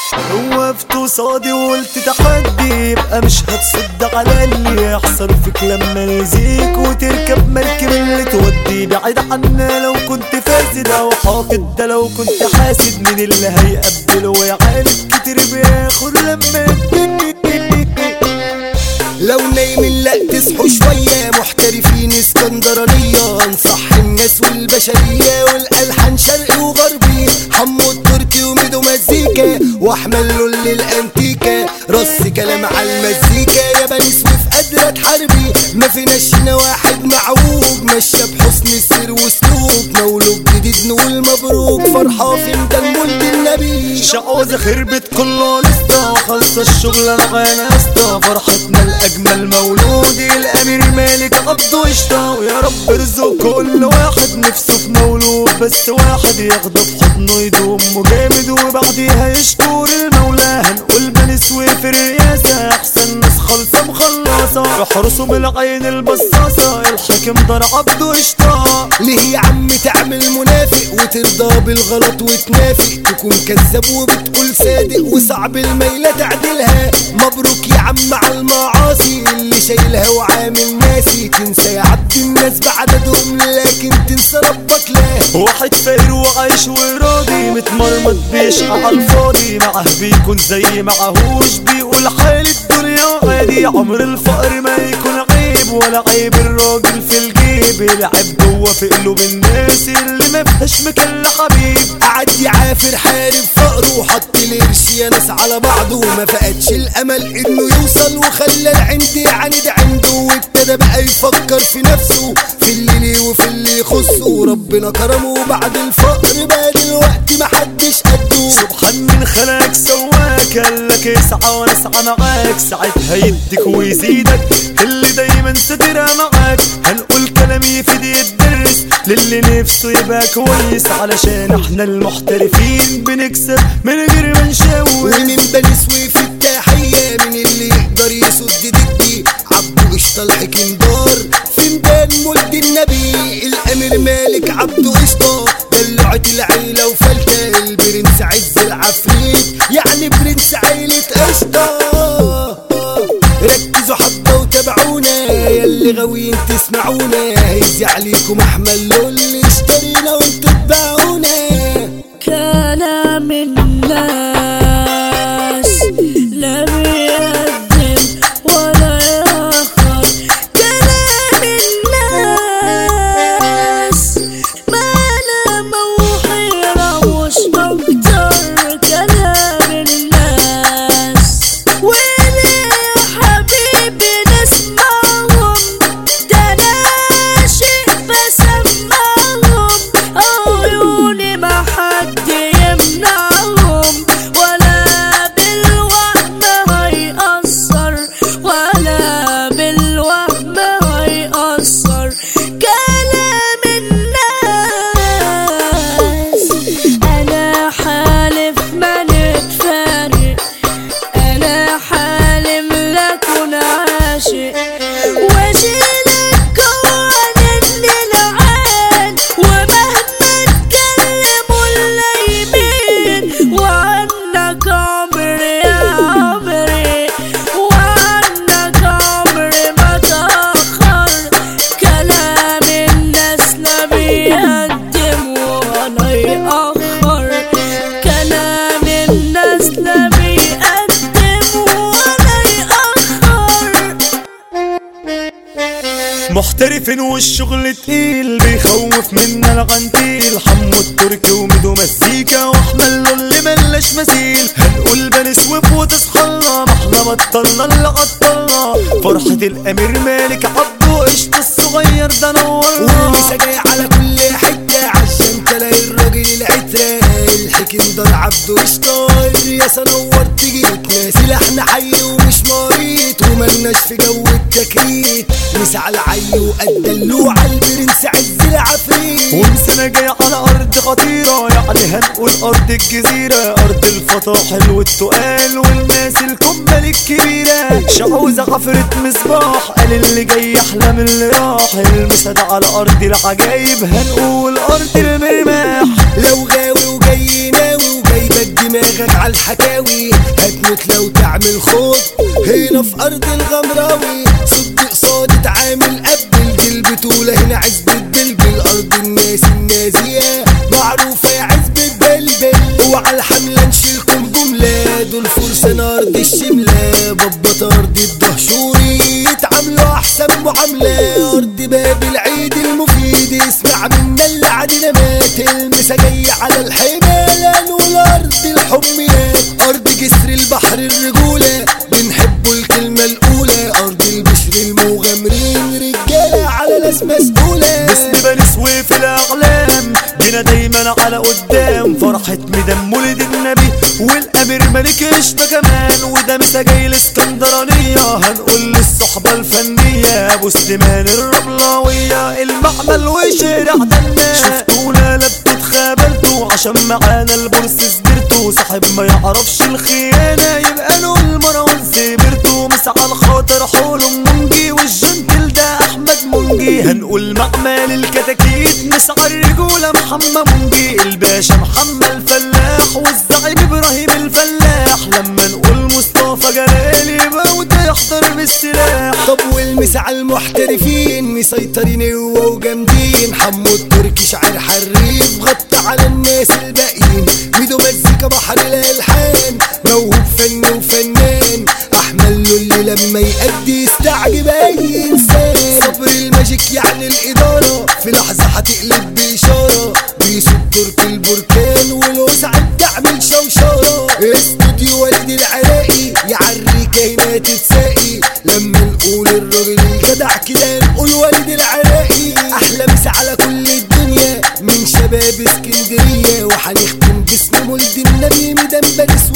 وقفت قصادي وقلت تحدي يبقى مش هتصد على اللي يحصل فيك لما يزيك وتركب مركب اللي تودي بعيد عنا. لو كنت فاسد او حاقد ده لو كنت حاسد من اللي هيقبله ويعالج كتير بياخد لما لو نايمين لا تصحوا شوية محترفين اسكندرانية انصح الناس والبشرية والألحان شرقي وغربي حمو التركي وميدو مزيكا واحمل لول الانتيكا رص كلام على المزيكا يا بني سويف قادرة تحاربي ما فيناش هنا واحد معوج ماشية بحسن السير واسلوب مولود جديد نقول مبروك فرحة في ميدان مولد النبي شعوذة خربت كله لسه وخلص الشغل انا غناسته فرحتنا الاجمل مولود الامير مالك عبده قشطه ويا رب ارزق كل واحد نفسه في مولود بس واحد ياخده في حضنه يدوم جامد وبعديها يشكر المولى. هنقول بني سويف الرياسه احسن ناس خالصه مخلصه يحرسوا بالعين البصاصه الحاكم دار عبده قشطه. ليه يا عم تعمل منافق وترضى بالغلط وتنافق تكون كذاب وبتقول صادق وصعب الميلة تعدلها. مبروك يا عم على المعاصي اللي شايلها وعامل ناسي تنسى يا عبد الناس بعددهم لكن تنسى ربك لا. واحد فقير وعايش وراضي متمرمط بيشقى على الفاضي معه بيكون زي معهوش بيقول حال الدنيا عادي. عمر الفقر ما يكون عيب ولا عيب الراجل في الجيب يلعب جوه في قلوب الناس اللي ما فيهاش مكان لحبيب. قعد يعافر حارب فقره وحط القرش يا ناس على بعضه ما فقدش الامل انه يوصل وخلى العند يعاند عنده وابتدى بقى يفكر في نفسه في اللي ليه وفي اللي يخصه. ربنا كرمه بعد الفقر بقى دلوقتي محدش قده. سبحان من خلقك سواك قالك اسعى وانا اسعى معاك ساعتها يديك ويزيدك اللي دايما سترها معاك. هنقول كلام يفيد يدرس للي نفسه يبقى كويس علشان احنا المحترفين بنكسب من غير ما نشوش. ومن بني سويف التحية من اللي يقدر يسد ضدي عبده قشطة الحكيم دار في ميدان مولد النبي الامير مالك عبده قشطة دلعة العيلة وفلتة البرنس عز العفريت يعني برنس عيلة قشطة. ركزوا حبة وتابعونا ياللي غاويين تسمعونا هيزي عليكم احمل لول اشترينا وانتوا تباعونا. كلام الناس لا بيقدم ولا يأخر كلام الناس ما لما وحيرة وش أكتر كلام الناس. وليه يا حبيبي نسمعهم ده أنا شيء بسمعهم عيوني ما حد يمنعهم ولا بالوهم هيأثر ولا بالوهم هيأثر كلام الناس. أنا حالف ما نتفارق أنا حالم لكن عاشق واشيلك قوانين العين ومهما اتكلموا اللايمين وعنك عمري يا عمري وعنك عمري ما تأخر. كلام الناس لا بيقدم ولا يأخر كلام الناس لا بيقدم ولا يأخر. محترفين والشغل تقيل بيخوف منا الغنتيل حمو التركي وميدو مزيكا واحمل اللي ملاش مثيل. هنقول بني سويف وتصحلنا ما احنا بطلنا اللي عطلنا فرحة الامير مالك عبده قشطة الصغير ده نورنا. ولسه جاي على كل حتة عشان تلاقي الراجل العترة الحكيم دار عبده قشطة الرياسة نور تيجي ناسي لحن حي ومش مريض وملناش في جو التكريت مسعى العي وقد اللوعة البرنس عز العفريت. ومسنا جاي على ارض خطيرة يعني هنقول ارض الجزيرة ارض الفطاحل والتقال والناس الكمل الكبيرة. شعوذة حفرة مصباح قال اللي جاي احلى من اللي راح المسد على ارض العجايب هنقول ارض المرماح. لو غاوي وجاي ناوي وجايبك دماغ دماغك على الحكاوي هتموت لو تعمل خوض هنا في ارض الغمراوي صد قصاد اتعامل قبل دي البطولة هنا عزبة بلبل ارض الناس النازية معروفة يا عزبة بلبل وعلى الحملة نشيلكم جملة دول فرسان ارض الشملة ببط ارض الدهشوري يتعاملوا احسن معاملة ارض باب العيد المفيد اسمع منا اللي علينا مات المسا جاي على الحمالة والارض الحميات ارض جسر البحر الرجولة بنحبوا الكلمة الاولى ارض البشر المغامرين رجالة على ناس مسؤولة باسم بني سويف الاعلام جينا دايما على قدام فرحة ميدان مولد النبي والامير ملك قشطة كمان وده مسا جاي الاسكندرانية هنقول للصحبة الفنية ابو سليمان الرملاوية المعمل وشارع دنا شفتونا لا بتتخابلتوا عشان معانا البورس سبرتو صاحب ما يعرفش الخيانة يبقى له المروان سبرتو مسا على الخاطر حولهم منجي والجنتل ده احمد منجي هنقول معمل الكتاكيت مسا الرجولة محمد منجي الباشا محمد الفلاح والزعيم ابراهيم الفلاح لما نقول مصطفى جلال يبقى وده يحضر بالسلاح طب والمسا على المحترفين مسيطرين وجامدين حمو التركي شاعر حريف غطى على الناس الباقيين ميدو مزيكا بحر الالحان موهوب فني وفنان احمد اللي لما يأدي يستعجب اي انسان صبر الماجيك يعني الاداره في لحظه هتقلب باشاره بيسوق تركي البركان والوسع بتعمل شوشره استوديو وليد العراقي يعريك هنا تتساقي لما نقول الراجل الجدع كده نقول وليد العراقي احلى مسا على كل الدنيا من شباب اسكندريه وهنختم باسم مولد النبي ميدان بني سويف